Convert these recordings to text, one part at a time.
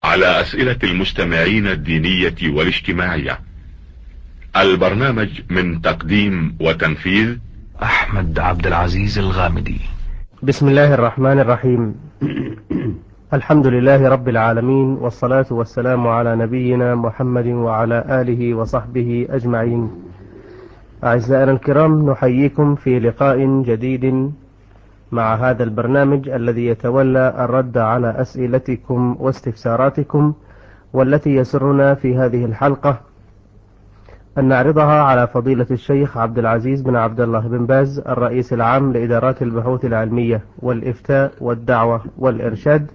على أسئلة المستمعين الدينية والاجتماعية. البرنامج من تقديم وتنفيذ أحمد عبد العزيز الغامدي. بسم الله الرحمن الرحيم. الحمد لله رب العالمين، والصلاة والسلام على نبينا محمد وعلى آله وصحبه أجمعين. أعزائنا الكرام، نحييكم في لقاء جديد مع هذا البرنامج الذي يتولى الرد على أسئلتكم واستفساراتكم، والتي يسرنا في هذه الحلقة أن نعرضها على فضيلة الشيخ عبد العزيز بن عبد الله بن باز، الرئيس العام لإدارات البحوث العلمية والإفتاء والدعوة والإرشاد.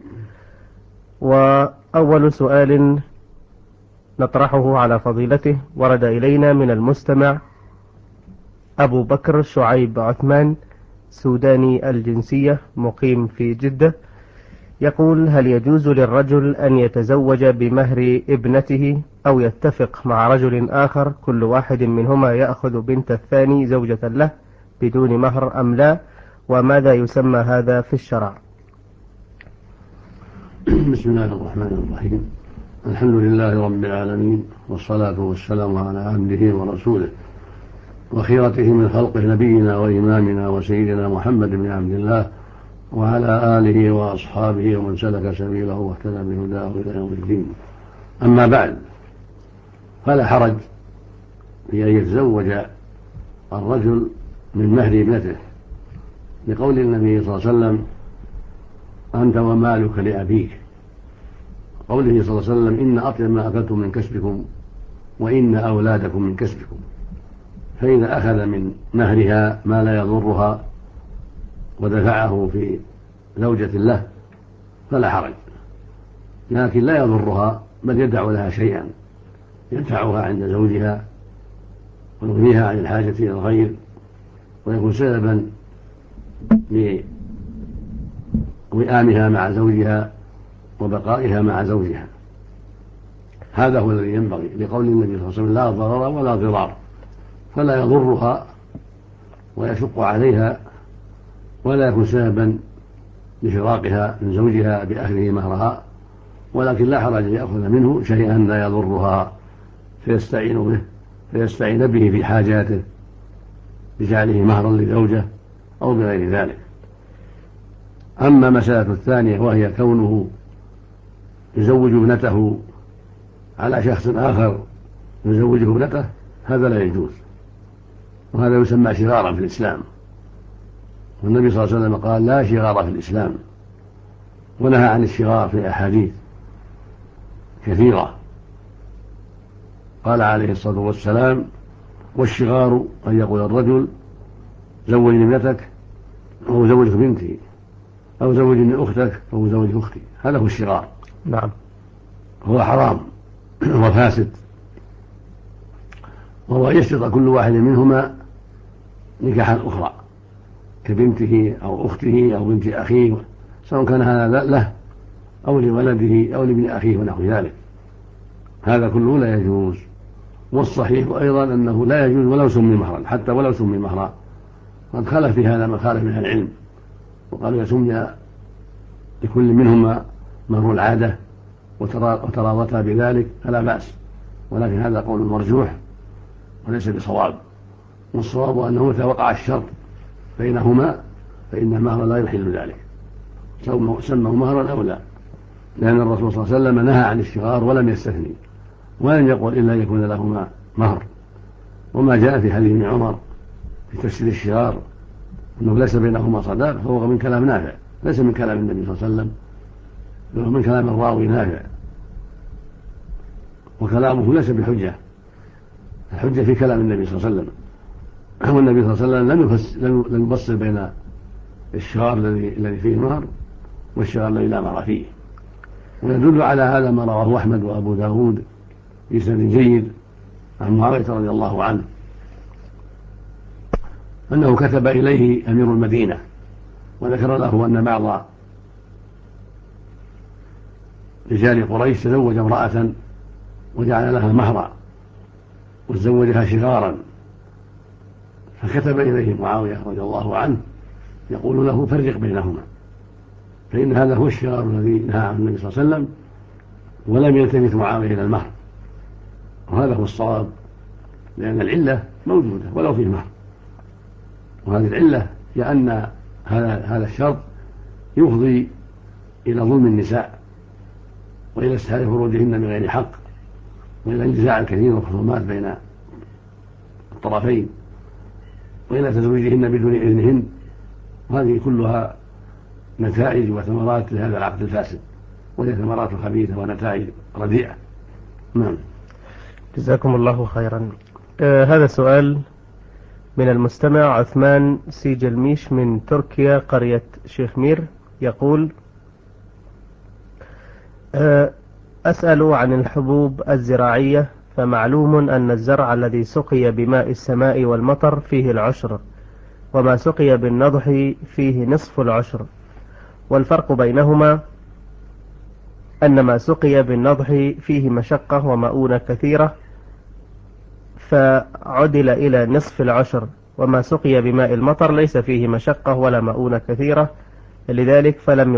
وأول سؤال نطرحه على فضيلته ورد إلينا من المستمع أبو بكر شعيب عثمان، سوداني الجنسية، مقيم في جدة. يقول: هل يجوز للرجل أن يتزوج بمهر ابنته أو يتفق مع رجل آخر كل واحد منهما يأخذ بنت الثاني زوجة له بدون مهر أم لا؟ وماذا يسمى هذا في الشرع؟ بسم الله الرحمن الرحيم. الحمد لله رب العالمين، والصلاة والسلام على عبده ورسوله وخيرته من خلقه، نبينا وإمامنا وسيدنا محمد بن عبد الله وعلى آله وأصحابه ومن سلك سبيله واهتدى بهداه إلى يوم الدين. أما بعد، فلا حرج في أن يتزوج الرجل من مهر ابنته، لقول النبي صلى الله عليه وسلم: أنت ومالك لأبيك. قوله صلى الله عليه وسلم: إن أطيب ما أكلتم من كسبكم وإن أولادكم من كسبكم. فإذا أخذ من مهرها ما لا يضرها ودفعه في زوجة له فلا حرج، لكن لا يضرها، بل يدع لها شيئا ينفعها عند زوجها ويغنيها عن الحاجة إلى الغير، ويكون سببا لوئامها مع زوجها وبقائها مع زوجها. هذا هو الذي ينبغي، لقول النبي صلى الله عليه وسلم: لا ضرر ولا ضرار. فلا يضرها ويشق عليها ولا يكون سببا لفراقها من زوجها بأخذه مهرها، ولكن لا حرج يأخذ منه شيئا لا يضرها فيستعين به في حاجاته بجعله مهرا لزوجه أو بغير ذلك. أما مسألة الثانية وهي كونه يزوج ابنته على شخص آخر يزوجه ابنته، هذا لا يجوز، وهذا يسمى شغارا في الإسلام. والنبي صلى الله عليه وسلم قال: لا شغار في الإسلام، ونهى عن الشغار في أحاديث كثيرة. قال عليه الصلاة والسلام: والشغار أن يقول الرجل: زوجني ابنتك، أو زوجك بنتي، أو زوجني أختك، أو زوج أختي. هذا هو الشغار. نعم. هو حرام وفاسد، وهو يشترط كل واحد منهما نكاحا أخرى كبنته أو أخته أو بنت أخيه، سواء كان هذا له أو لولده أو لابن أخيه ونحو ذلك. هذا كله لا يجوز. والصحيح أيضا أنه لا يجوز ولو سمي مهرا، حتى ولو سمي مهرا. قد خالف في هذا من خالف من العلم، وقالوا يسمي لكل منهما مهر العادة وتراضتا بذلك فلا بأس، ولكن هذا قول مرجوح وليس بصواب. والصواب أنه متى وقع الشرط بينهما فإن المهر لا يحل ذلك، سموا مهرا أو لا، لأن الرسول صلى الله عليه وسلم نهى عن الشغار ولم يستثني، ولم يقل إلا يكون لهما مهر. وما جاء في حديث ابن عمر في تفسير الشغار أنه ليس بينهما صداق، فهو من كلام نافع، ليس من كلام النبي صلى الله عليه وسلم، بل من كلام الراوي نافع، وكلامه ليس بحجة. الحجة في كلام النبي صلى الله عليه وسلم، والنبي صلى الله عليه وسلم لم يفصل بين الشغار الذي فيه مهر والشغار الذي لا مهر فيه. ويدل على هذا ما رواه أحمد وأبو داود بإسناد جيد عن معاوية رضي الله عنه أنه كتب إليه أمير المدينة وذكر له أن بعض رجال قريش تزوج امرأة وجعل لها مهرا وتزوجها شغارا، فكتب إليه معاوية رضي الله عنه يقول له: فرق بينهما، فإن هذا هو الشغار الذي نهى عنه النبي صلى الله عليه وسلم، ولم يلتفت معاوية إلى المهر، وهذا هو الصواب، لأن العلة موجودة ولو فيه مهر، وهذه العلة هي أن هذا الشرط يفضي إلى ظلم النساء وإلى استحلال فروجهن بغير حق وإلى النزاع الكثير والخصومات بين الطرفين وإلى تزويجهن بدون إذنهن، وهذه كلها نتائج وثمرات لهذا العقد الفاسد، وهي ثمرات خبيثة ونتائج رديئة. نعم. جزاكم الله خيرا. هذا سؤال من المستمع عثمان سيجلميش من تركيا قرية شيخ مير، يقول: أسأل عن الحبوب الزراعية، فمعلوم أن الزرع الذي سقي بماء السماء والمطر فيه العشر، وما سقي بالنضح فيه نصف العشر، والفرق بينهما أن ما سقي بالنضح فيه مشقة ومؤونة كثيرة فعدل إلى نصف العشر، وما سقي بماء المطر ليس فيه مشقة ولا مؤونة كثيرة، لذلك فلم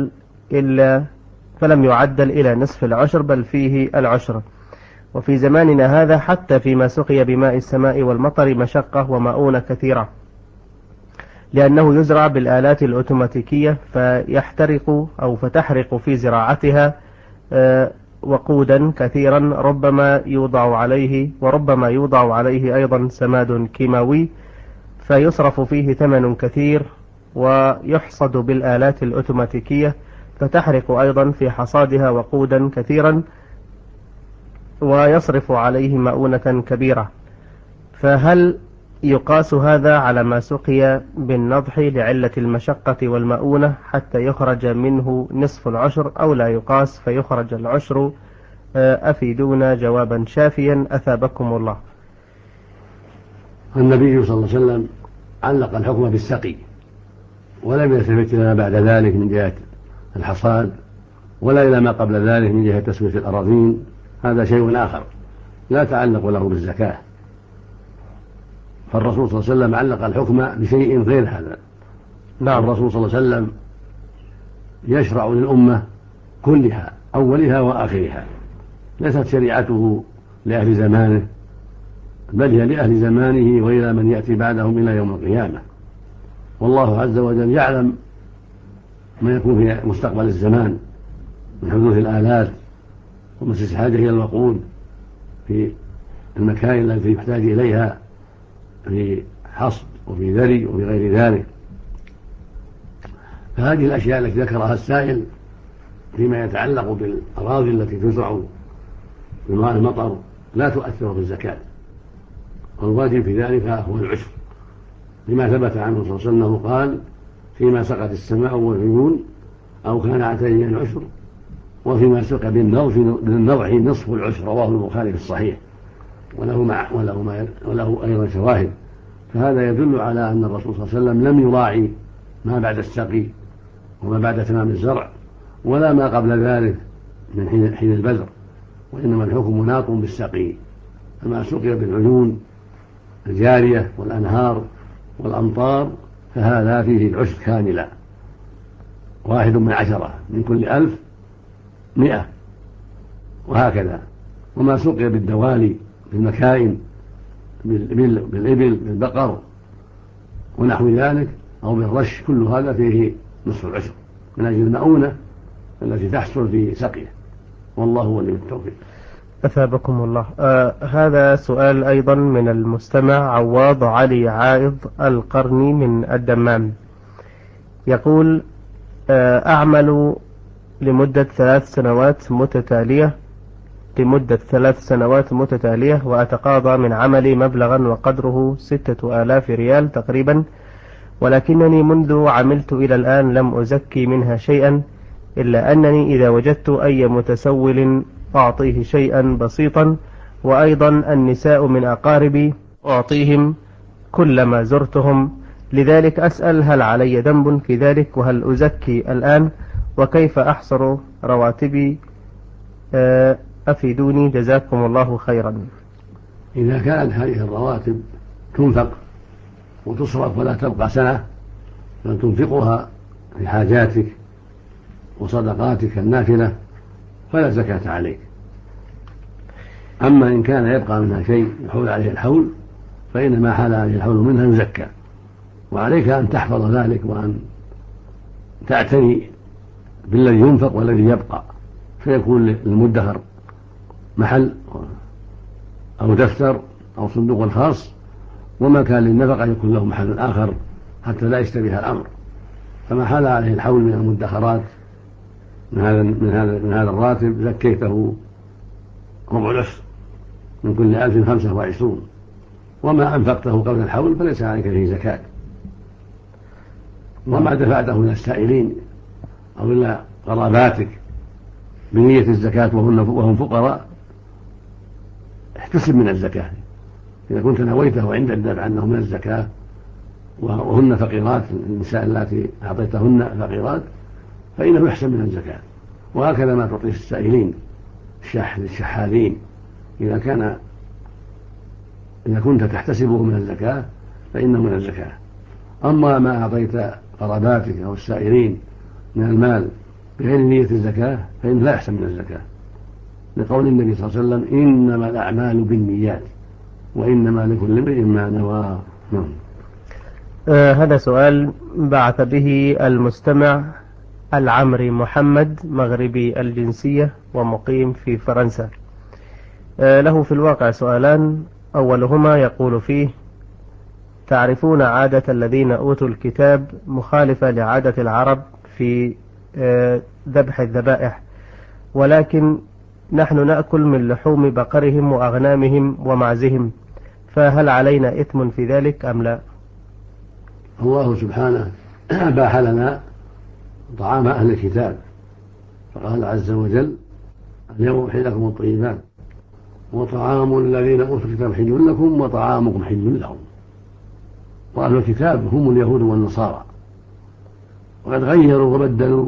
يعدل إلى نصف العشر بل فيه العشر. وفي زماننا هذا حتى فيما سقي بماء السماء والمطر مشقة ومؤونة كثيرة، لأنه يزرع بالآلات الأوتوماتيكية فتحرق في زراعتها وقودا كثيرا وربما يوضع عليه أيضا سماد كيماوي فيصرف فيه ثمن كثير، ويحصد بالآلات الأوتوماتيكية فتحرق أيضا في حصادها وقودا كثيرا ويصرف عليه مؤونة كبيرة، فهل يقاس هذا على ما سقي بالنضح لعلة المشقة والمؤونة حتى يخرج منه نصف العشر، أو لا يقاس فيخرج العشر؟ أفيدونا جوابا شافيا أثابكم الله. النبي صلى الله عليه وسلم علق الحكم بالسقي، ولم يلتفت إلى ما بعد ذلك من جهة الحصاد، ولا إلى ما قبل ذلك من جهة تسوية الأراضين، هذا شيء آخر لا تعلق له بالزكاة. فالرسول صلى الله عليه وسلم علق الحكم بشيء غير هذا. نعم. الرسول صلى الله عليه وسلم يشرع للأمة كلها أولها وآخرها، ليست شريعته لأهل زمانه، بل هي لأهل زمانه وإلى من يأتي بعدهم إلى يوم القيامة. والله عز وجل يعلم ما يكون في مستقبل الزمان من حدوث الآلات ومسيس حاجة إلى الوقود في المكائن التي يحتاج إليها في حصد وفي ذري وفي غير ذلك. فهذه الأشياء التي ذكرها السائل فيما يتعلق بالأراضي التي تزرع بماء المطر لا تؤثر في الزكاة، والواجب في ذلك هو العشر، لما ثبت عنه صلى الله عليه وسلم أنه قال: فيما سقت السماء والعيون أو كان عتيه العشر، وفيما سقى بالنضح نصف العشر، رواه البخاري في الصحيح، وله أيضا شواهد. فهذا يدل على أن الرسول صلى الله عليه وسلم لم يراعي ما بعد السقي وما بعد تمام الزرع ولا ما قبل ذلك من حين البذر، وإنما الحكم مناط بالسقي. فما سقي بالعيون الجارية والأنهار والأمطار فهذا فيه العشر كاملا، 1 من 10 من كل 1000 100، وهكذا. وما سقي بالدوالي بالمكائن بالإبل بالبقر ونحو ذلك أو بالرش، كل هذا فيه نصف العشر من أجل المؤونة التي تحصل في سقيه، والله ولي التوفيق. أثابكم الله. هذا سؤال أيضا من المستمع عواض علي عائض القرني من الدمام، يقول: أعمل لمدة 3 سنوات متتالية وأتقاضى من عملي مبلغا وقدره 6000 ريال تقريبا، ولكنني منذ عملت إلى الآن لم أزكي منها شيئا، إلا أنني إذا وجدت أي متسول أعطيه شيئا بسيطا، وأيضا النساء من أقاربي أعطيهم كلما زرتهم، لذلك أسأل: هل علي ذنب في ذلك؟ وهل أزكي الآن؟ وكيف أحصر رواتبي؟ أفيدوني جزاكم الله خيرا. إذا كانت هذه الرواتب تنفق وتصرف ولا تبقى سنة، بل تنفقها في حاجاتك وصدقاتك النافلة فلا زكاة عليك. أما إن كان يبقى منها شيء يحول عليه الحول فإن ما حال عليه الحول منها يزكى، وعليك أن تحفظ ذلك وأن تعتني بالذي ينفق والذي يبقى، فيكون للمدخر محل أو دفتر أو صندوق خاص، وما كان للنفقة يكون له محل آخر حتى لا يشتبه الأمر. فما حال عليه الحول من المدخرات من هذا الراتب زكيته ربع العشر من كل 1025، وما أنفقته قبل الحول فليس عليك فيه زكاة. وما دفعته إلى السائلين أو إلى قراباتك بنية الزكاة وهم فقراء احتسب من الزكاة. إذا كنت نويته عند الدفع أنه من الزكاة وهن فقيرات، النساء اللاتي أعطيتهن فقيرات، فإنه يحسب من الزكاة. وهكذا ما تعطيه السائلين الشحاذين، إذا كنت تحتسبه من الزكاة فإنه من الزكاة. أما ما أعطيت قراباتك أو السائلين من المال بغير نية الزكاة فإنه لا يحسب من الزكاة، لقول النبي صلى الله عليه وسلم: إنما الأعمال بالنيات وإنما لكل امرئ ما نوى. هذا سؤال بعث به المستمع العمري محمد، مغربي الجنسية ومقيم في فرنسا. له في الواقع سؤالان. أولهما يقول فيه: تعرفون عادة الذين أوتوا الكتاب مخالفة لعادة العرب في ذبح الذبائح، ولكن نحن نأكل من لحوم بقرهم وأغنامهم ومعزهم، فهل علينا إثم في ذلك أم لا؟ الله سبحانه أباح لنا طعام أهل الكتاب، فقال عز وجل: اليوم أحل لكم الطيبات وطعام الذين أوتوا الكتاب حل لكم وطعامكم حل لهم. وأهل الكتاب هم اليهود والنصارى، وقد غيروا وبدلوا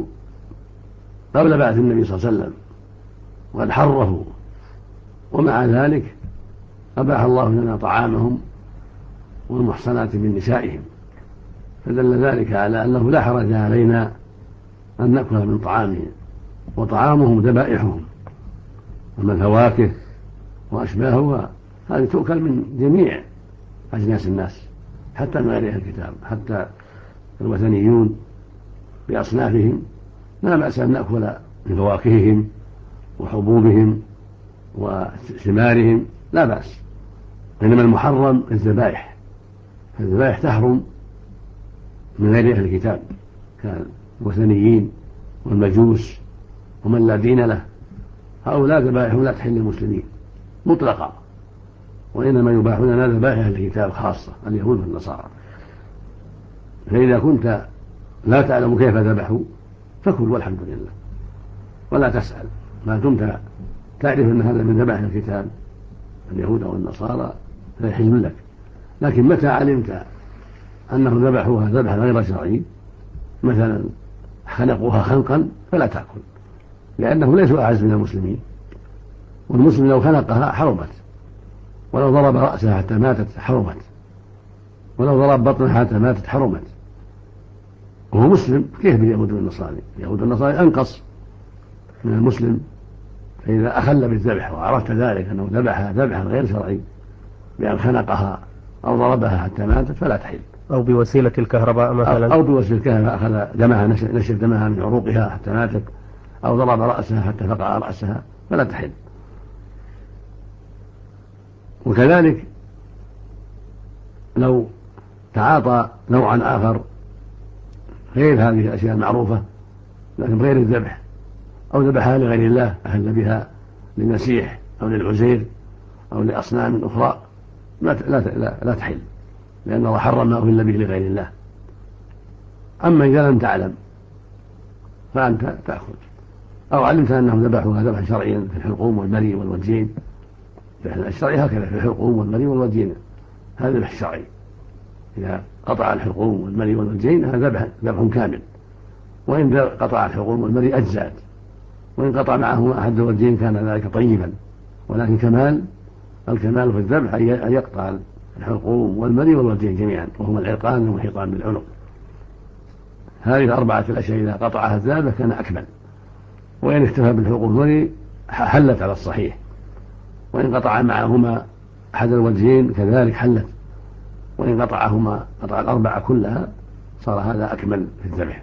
قبل بعث النبي صلى الله عليه وسلم، وقد حرفوا، ومع ذلك أباح الله لنا طعامهم والمحصنات من نسائهم، فدل ذلك على أنه لا حرج علينا أن نأكل من طعامهم. وطعامهم ذبائحهم، أما الفواكه وأشباهها هذه تؤكل من جميع أجناس الناس، حتى من غير الكتاب، حتى الوثنيون بأصنافهم لا بأس أن نأكل من فواكههم وحبوبهم وثمارهم، لا بأس. إنما المحرم الذبائح، فالذبائح تحرم من غير أهل الكتاب كالوثنيين والمجوس ومن لا دين له، هؤلاء ذبائحهم لا تحل للمسلمين مطلقا، وإنما يباح لنا ذبائح أهل الكتاب خاصة اليهود والنصارى. فإذا كنت لا تعلم كيف ذبحوا فكل والحمد لله، ولا تسأل، ما دمت تعرف أن هذا من ذبائح الكتاب اليهود أو النصارى فيحل لك. لكن متى علمت أنهم ذبحوها ذبحا غير شرعي، مثلا خنقوها خنقا، فلا تأكل، لأنه ليسوا أعز من المسلمين، والمسلم لو خنقها حرمت، ولو ضرب رأسها حتى ماتت حرمت، ولو ضرب بطنها حتى ماتت حرمت، وهو مسلم. كيف باليهود والنصارى؟ اليهود والنصارى أنقص من المسلم. فإذا أخل بالذبح وعرفت ذلك أنه ذبحها ذبحا غير شرعي بأن خنقها أو ضربها حتى ماتت فلا تحل، أو بوسيلة الكهرباء مثلا، أو بوسيلة الكهرباء أخذ دمها، نشف دمها من عروقها حتى ماتت، أو ضرب رأسها حتى فقع رأسها فلا تحل. وكذلك لو تعاطى نوعا آخر غير هذه الأشياء المعروفة لكن غير الذبح، أو ذبحها لغير الله، أهل بها للمسيح أو للعزير أو لأصنام أخرى، لا تحل، لأن الله حرم ما أهل به لغير الله. أما إذا لم تعلم فأنت تأخذ، أو علمت أنهم ذبحوها ذبحا شرعيا في الحلقوم والمري والوجين. الشرعي هكذا في الحلقوم والمري والوجين، هذا ذبح الشرعي. إذا قطع الحلقوم والمري والوجين هذا ذبح كامل، وإن قطع الحلقوم والمري أجزاء، وإن قطع معهما أحد الوجين كان ذلك طيبا. ولكن الكمال في الذبح أن يقطع الحلقوم والمري والوجين جميعا، وهما العرقان والحيطان بالعنق. هذه الأربعة الأشياء إذا قطعها الذابح كان أكمل. وإن اكتفى بالحقوق الأولى حلت على الصحيح، وإن قطع معهما أحد الوجهين كذلك حلت، وإن قطع الأربعة كلها صار هذا أكمل في الذبح.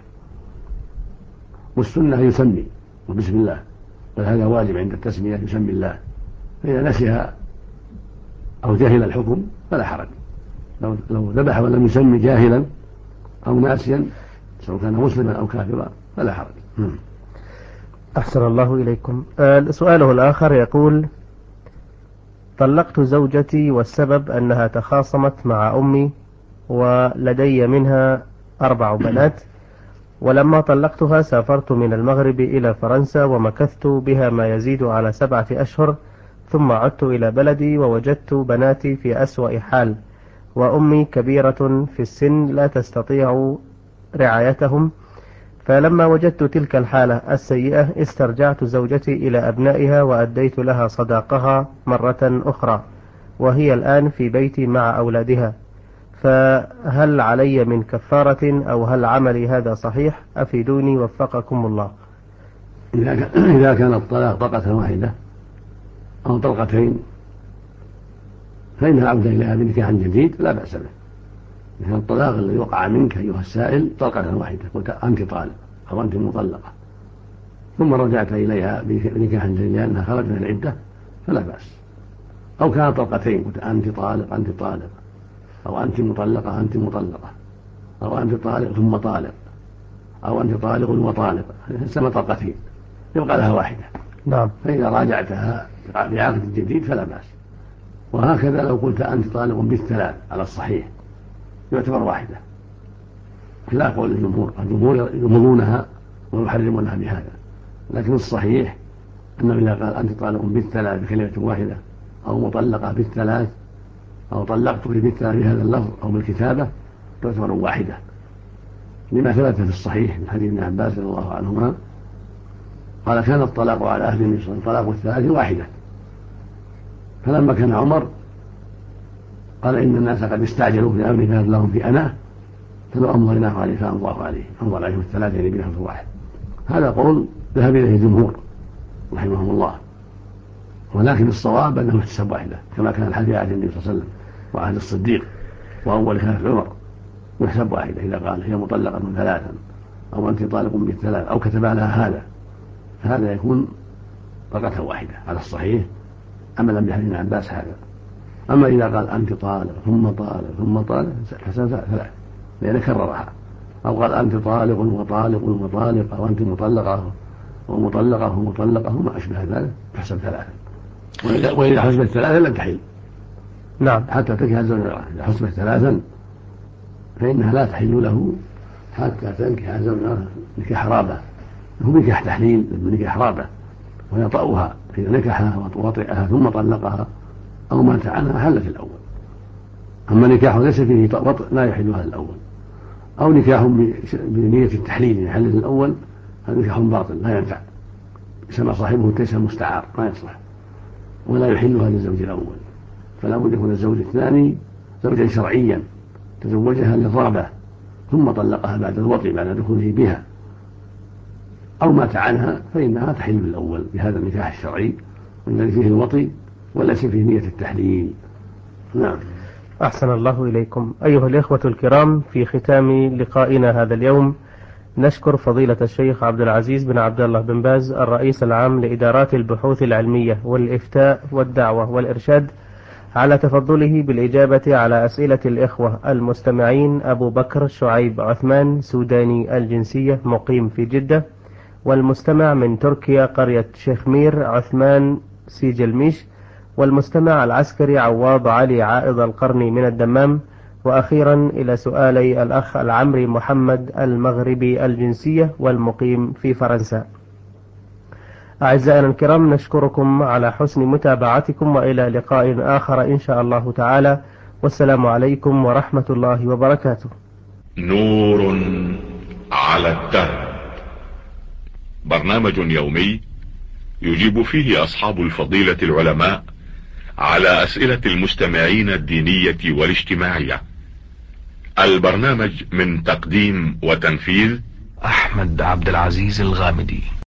والسنة يسمي وبسم الله، بل هذا واجب عند التسمية يسمي الله، فإذا نسيها أو جهل الحكم فلا حرج، لو ذبح ولم يسمي جاهلا أو ناسيا سواء كان مسلما أو كافرا فلا حرج. أحسن الله إليكم. سؤاله الآخر يقول: طلقت زوجتي والسبب أنها تخاصمت مع أمي، ولدي منها 4 بنات، ولما طلقتها سافرت من المغرب إلى فرنسا ومكثت بها ما يزيد على 7 أشهر، ثم عدت إلى بلدي ووجدت بناتي في أسوأ حال، وأمي كبيرة في السن لا تستطيع رعايتهم، فلما وجدت تلك الحالة السيئة استرجعت زوجتي إلى أبنائها وأديت لها صداقها مرة أخرى، وهي الآن في بيتي مع أولادها، فهل علي من كفارة أو هل عملي هذا صحيح؟ أفيدوني وفقكم الله. إذا كان الطلاق طلقة واحدة أو طلقتين فإن العودة إليها بنكاح جديد لا بأس به. مثل الطلاق الذي وقع منك أيها السائل طلقة واحدة، قلت أنت طالق أو أنت مطلقة، ثم رجعت إليها بنكاح جديد لأنها خرجت من العدة فلا بأس. أو كان طلقتين، قلت أنت طالق أنت طالق، أو أنت مطلقة أنت مطلقة، أو أنت طالق ثم طالق، أو أنت طالق وطالق، سمى طلقتين يبقى لها واحدة. نعم. فإذا راجعتها بعقد جديد فلا بأس. وهكذا لو قلت أنت طالق بالثلاث على الصحيح يعتبر واحدة، لا قول الجمهور يضمنونها ويحرمونها بهذا، لكن الصحيح أنه إذا قال أنت طالق بالثلاث بكلمة واحدة، أو مطلقة بالثلاث، أو طلقتك بالثلاث بهذا اللفظ أو بالكتابة تعتبر واحدة، لما ثبت في الصحيح من حديث ابن عباس رضي الله عنهما قال: كان الطلاق على أهل النبي صلى الله عليه وسلم طلاق الثلاث واحدة، فلما كان عمر قال: إن الناس قد استعجلوا في أمر فهد لهم في أنا، فلو أمضيناه عليه فأمضاه عليه، أمضى عليهم الثلاثة يعني بلفظ واحد. هذا قول ذهب إليه الجمهور رحمهم الله، ولكن الصواب أنه يحتسب واحدة، كما كان الحديث في عهد النبي صلى الله عليه وسلم وعهد الصديق وأول خلافة عمر، يحسب واحدة إذا قال هي مطلقة ثلاثا أو أنت طالق بالثلاث أو كتب لها هذا يكون طلقة واحدة على الصحيح عملا بحديث ابن عباس هذا. أما إذا قال أنت طالق ثم طالق ثم طالق حسب ثلاث لأن كررها، أو قال أنت طالق وطالق وطالق، أو أنت مطلقة ومطلقة ومطلقة وما أشبه ذلك تحسب ثلاثا. وإذا حسبت ثلاثا لم تحل. نعم. حتى تنكح زوجها، إذا حسبت ثلاثا فإنها لا تحل له حتى تنكح زوجها نكاح رابة، هو نكاح تحليل نكاح رابة، ويطأها إذا نكحها وطئها ثم طلقها أو مات عنها حلت الأول. أما نكاح ليس فيه وطئ لا يحلها الأول، أو نكاح بنية التحليل يحل الأول، هذا نكاح باطل لا ينفع، يسمى صاحبه التيسير المستعار ما يصلح، ولا يحلها للزوج الأول. فلا بد يكون الزوج الثاني زوجا شرعيا تزوجها للرغبة ثم طلقها بعد الوطء بعد دخوله بها، أو مات عنها فإنها تحل الأول بهذا النكاح الشرعي والذي فيه الوطء وليس فيه نية التحليل. نعم. أحسن الله إليكم. أيها الإخوة الكرام، في ختام لقائنا هذا اليوم نشكر فضيلة الشيخ عبد العزيز بن عبد الله بن باز الرئيس العام لإدارات البحوث العلمية والإفتاء والدعوة والإرشاد على تفضله بالإجابة على أسئلة الإخوة المستمعين أبو بكر شعيب عثمان سوداني الجنسية مقيم في جدة، والمستمع من تركيا قرية شيخ مير عثمان سيجلميش، والمستمع العسكري عواض علي عائض القرني من الدمام، وأخيرا إلى سؤالي الأخ العمري محمد المغربي الجنسية والمقيم في فرنسا. أعزائنا الكرام، نشكركم على حسن متابعتكم، وإلى لقاء آخر إن شاء الله تعالى، والسلام عليكم ورحمة الله وبركاته. نور على الدرب، برنامج يومي يجيب فيه أصحاب الفضيلة العلماء على أسئلة المستمعين الدينية والاجتماعية. البرنامج من تقديم وتنفيذ أحمد عبد العزيز الغامدي.